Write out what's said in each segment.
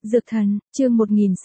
Dược thần, chương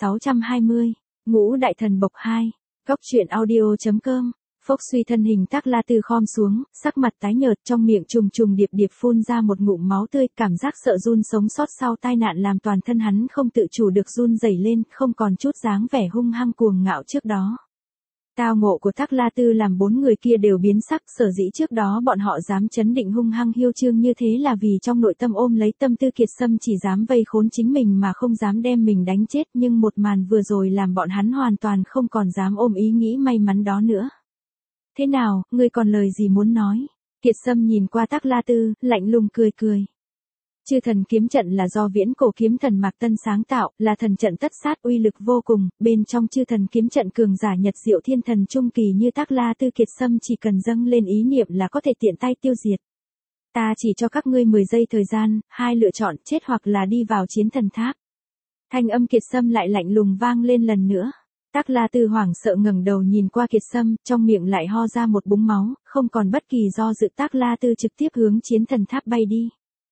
1620, Ngũ đại thần bộc 2. Góc truyện audio.com. Phốc suy thân hình Tắc La Tư khom xuống, sắc mặt tái nhợt, trong miệng trùng trùng điệp điệp phun ra một ngụm máu tươi, cảm giác sợ run sống sót sau tai nạn làm toàn thân hắn không tự chủ được run rẩy lên, không còn chút dáng vẻ hung hăng cuồng ngạo trước đó. Tao ngộ của Tắc La Tư làm bốn người kia đều biến sắc, sở dĩ trước đó bọn họ dám chấn định hung hăng hiêu trương như thế là vì trong nội tâm ôm lấy tâm tư Kiệt Sâm chỉ dám vây khốn chính mình mà không dám đem mình đánh chết, nhưng một màn vừa rồi làm bọn hắn hoàn toàn không còn dám ôm ý nghĩ may mắn đó nữa. Thế nào, ngươi còn lời gì muốn nói? Kiệt Sâm nhìn qua Tắc La Tư, lạnh lùng cười cười. Chư thần kiếm trận là do viễn cổ kiếm thần Mạc Tân sáng tạo, là thần trận tất sát uy lực vô cùng, bên trong chư thần kiếm trận cường giả Nhật Diệu Thiên Thần trung kỳ như Tắc La Tư Kiệt Sâm chỉ cần dâng lên ý niệm là có thể tiện tay tiêu diệt. Ta chỉ cho các ngươi 10 giây thời gian, hai lựa chọn chết hoặc là đi vào chiến thần tháp. Thanh âm Kiệt Sâm lại lạnh lùng vang lên lần nữa. Tắc La Tư hoảng sợ ngẩng đầu nhìn qua Kiệt Sâm, trong miệng lại ho ra một búng máu, không còn bất kỳ do dự Tắc La Tư trực tiếp hướng chiến thần tháp bay đi.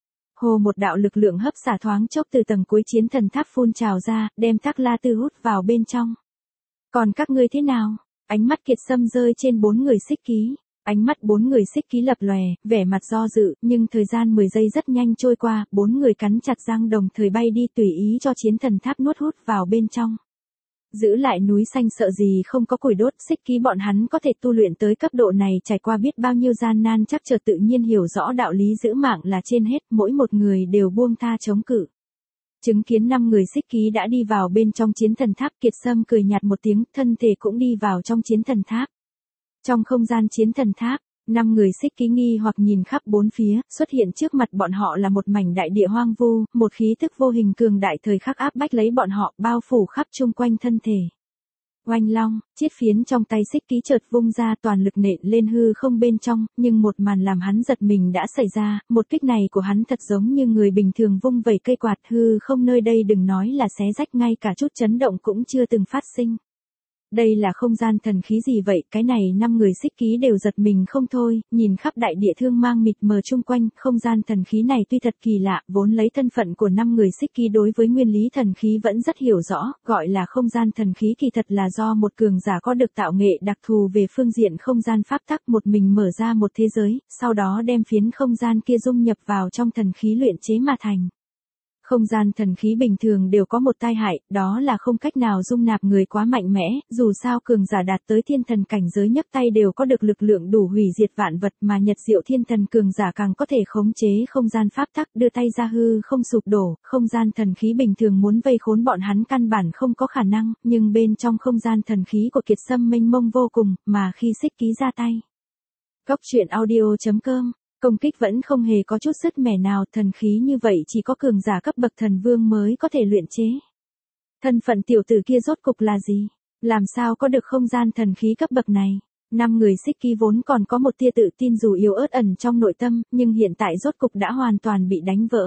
Hồ một đạo lực lượng hấp xả thoáng chốc từ tầng cuối chiến thần tháp phun trào ra, đem Tắc La Tư hút vào bên trong. Còn các ngươi thế nào? Ánh mắt Kiệt Sâm rơi trên bốn người xích ký. Ánh mắt bốn người xích ký lập lòe, vẻ mặt do dự, nhưng thời gian 10 giây rất nhanh trôi qua, bốn người cắn chặt răng đồng thời bay đi tùy ý cho chiến thần tháp nuốt hút vào bên trong. Giữ lại núi xanh sợ gì không có củi đốt, xích ký bọn hắn có thể tu luyện tới cấp độ này trải qua biết bao nhiêu gian nan chắc chờ tự nhiên hiểu rõ đạo lý giữ mạng là trên hết, mỗi một người đều buông tha chống cự. Chứng kiến 5 người xích ký đã đi vào bên trong chiến thần tháp, Kiệt Sâm cười nhạt một tiếng, thân thể cũng đi vào trong chiến thần tháp. Trong không gian chiến thần tháp, 5 người xích ký nghi hoặc nhìn khắp bốn phía, xuất hiện trước mặt bọn họ là một mảnh đại địa hoang vu, một khí tức vô hình cường đại thời khắc áp bách lấy bọn họ, bao phủ khắp chung quanh thân thể. Oanh long, chiết phiến trong tay xích ký chợt vung ra toàn lực nện lên hư không bên trong, nhưng một màn làm hắn giật mình đã xảy ra, một kích này của hắn thật giống như người bình thường vung vẩy cây quạt, hư không nơi đây đừng nói là xé rách, ngay cả chút chấn động cũng chưa từng phát sinh. Đây là không gian thần khí gì vậy? Cái này 5 người xích ký đều giật mình không thôi, nhìn khắp đại địa thương mang mịt mờ chung quanh, không gian thần khí này tuy thật kỳ lạ, vốn lấy thân phận của 5 người xích ký đối với nguyên lý thần khí vẫn rất hiểu rõ, gọi là không gian thần khí kỳ thật là do một cường giả có được tạo nghệ đặc thù về phương diện không gian pháp tắc một mình mở ra một thế giới, sau đó đem phiến không gian kia dung nhập vào trong thần khí luyện chế mà thành. Không gian thần khí bình thường đều có một tai hại, đó là không cách nào dung nạp người quá mạnh mẽ, dù sao cường giả đạt tới thiên thần cảnh giới nhấc tay đều có được lực lượng đủ hủy diệt vạn vật, mà Nhật Diệu Thiên Thần cường giả càng có thể khống chế không gian pháp tắc, đưa tay ra hư không sụp đổ, không gian thần khí bình thường muốn vây khốn bọn hắn căn bản không có khả năng, nhưng bên trong không gian thần khí của Kiệt Sâm mênh mông vô cùng, mà khi xích ký ra tay. Góc truyện audio.com. Công kích vẫn không hề có chút sứt mẻ nào, thần khí như vậy chỉ có cường giả cấp bậc thần vương mới có thể luyện chế. Thân phận tiểu tử kia rốt cục là gì? Làm sao có được không gian thần khí cấp bậc này? 5 người xích ký vốn còn có một tia tự tin dù yếu ớt ẩn trong nội tâm, nhưng hiện tại rốt cục đã hoàn toàn bị đánh vỡ.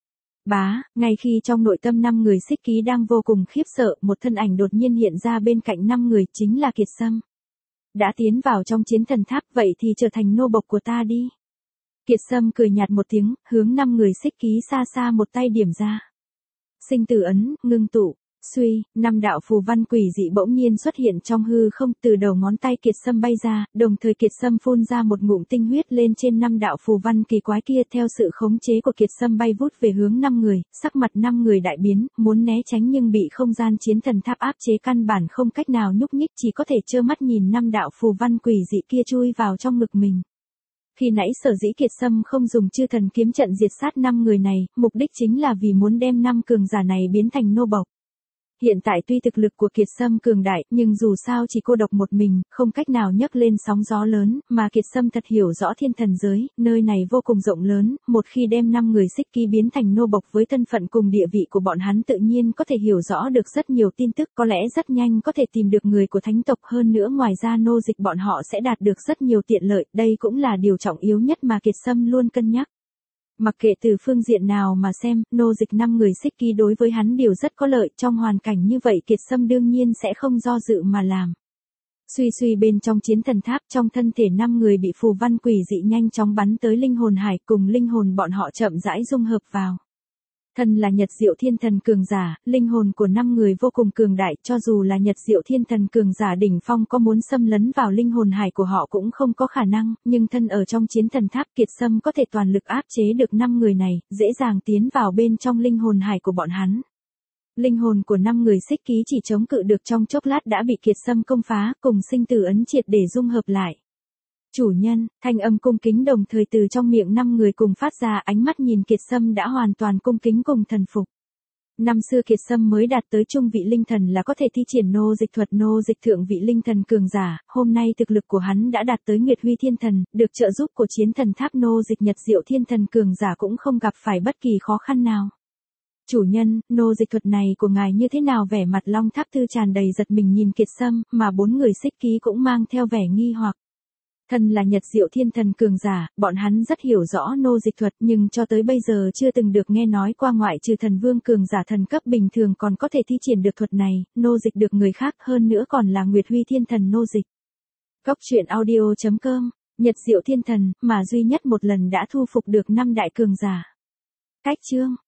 Bá, ngay khi trong nội tâm 5 người xích ký đang vô cùng khiếp sợ, một thân ảnh đột nhiên hiện ra bên cạnh 5 người, chính là Kiệt Sâm. Đã tiến vào trong chiến thần tháp, vậy thì trở thành nô bộc của ta đi. Kiệt Sâm cười nhạt một tiếng, hướng 5 người xích ký xa xa một tay điểm ra. Sinh tử ấn, ngưng tụ, suy, 5 đạo phù văn quỷ dị bỗng nhiên xuất hiện trong hư không, từ đầu ngón tay Kiệt Sâm bay ra, đồng thời Kiệt Sâm phun ra một ngụm tinh huyết lên trên 5 đạo phù văn kỳ quái kia, theo sự khống chế của Kiệt Sâm bay vút về hướng 5 người, sắc mặt 5 người đại biến, muốn né tránh nhưng bị không gian chiến thần tháp áp chế căn bản không cách nào nhúc nhích, chỉ có thể trơ mắt nhìn 5 đạo phù văn quỷ dị kia chui vào trong ngực mình. Khi nãy sở dĩ Kiệt Sâm không dùng chư thần kiếm trận diệt sát 5 người này, mục đích chính là vì muốn đem 5 cường giả này biến thành nô bộc. Hiện tại tuy thực lực của Kiệt Sâm cường đại, nhưng dù sao chỉ cô độc một mình, không cách nào nhấc lên sóng gió lớn, mà Kiệt Sâm thật hiểu rõ thiên thần giới, nơi này vô cùng rộng lớn, một khi đem 5 người xích ký biến thành nô bộc với thân phận cùng địa vị của bọn hắn tự nhiên có thể hiểu rõ được rất nhiều tin tức, có lẽ rất nhanh có thể tìm được người của thánh tộc, hơn nữa ngoài ra nô dịch bọn họ sẽ đạt được rất nhiều tiện lợi, đây cũng là điều trọng yếu nhất mà Kiệt Sâm luôn cân nhắc. Mặc kệ từ phương diện nào mà xem, nô dịch 5 người xích ký đối với hắn đều rất có lợi, trong hoàn cảnh như vậy Kiệt Sâm đương nhiên sẽ không do dự mà làm. Suy suy bên trong chiến thần tháp, trong thân thể 5 người bị phù văn quỷ dị nhanh chóng bắn tới linh hồn hải, cùng linh hồn bọn họ chậm rãi dung hợp vào. Thân là Nhật Diệu Thiên Thần cường giả, linh hồn của 5 người vô cùng cường đại, cho dù là Nhật Diệu Thiên Thần cường giả đỉnh phong có muốn xâm lấn vào linh hồn hải của họ cũng không có khả năng, nhưng thân ở trong chiến thần tháp Kiệt Sâm có thể toàn lực áp chế được 5 người này, dễ dàng tiến vào bên trong linh hồn hải của bọn hắn. Linh hồn của 5 người xích ký chỉ chống cự được trong chốc lát đã bị Kiệt Sâm công phá, cùng sinh tử ấn triệt để dung hợp lại. Chủ nhân, thanh âm cung kính đồng thời từ trong miệng 5 người cùng phát ra, ánh mắt nhìn Kiệt Sâm đã hoàn toàn cung kính cùng thần phục. Năm xưa Kiệt Sâm mới đạt tới trung vị linh thần là có thể thi triển nô dịch thuật nô dịch thượng vị linh thần cường giả, hôm nay thực lực của hắn đã đạt tới Nguyệt Huy Thiên Thần, được trợ giúp của chiến thần tháp nô dịch Nhật Diệu Thiên Thần cường giả cũng không gặp phải bất kỳ khó khăn nào. Chủ nhân, nô dịch thuật này của ngài như thế nào? Vẻ mặt Long Tháp Thư tràn đầy giật mình nhìn Kiệt Sâm, mà 4 người xích ký cũng mang theo vẻ nghi hoặc. Thân là Nhật Diệu Thiên Thần cường giả, bọn hắn rất hiểu rõ nô dịch thuật nhưng cho tới bây giờ chưa từng được nghe nói qua, ngoại trừ thần vương cường giả thần cấp bình thường còn có thể thi triển được thuật này, nô dịch được người khác, hơn nữa còn là Nguyệt Huy Thiên Thần nô dịch. Cốc truyện audio.com, Nhật Diệu Thiên Thần, mà duy nhất một lần đã thu phục được 5 đại cường giả. Cách chương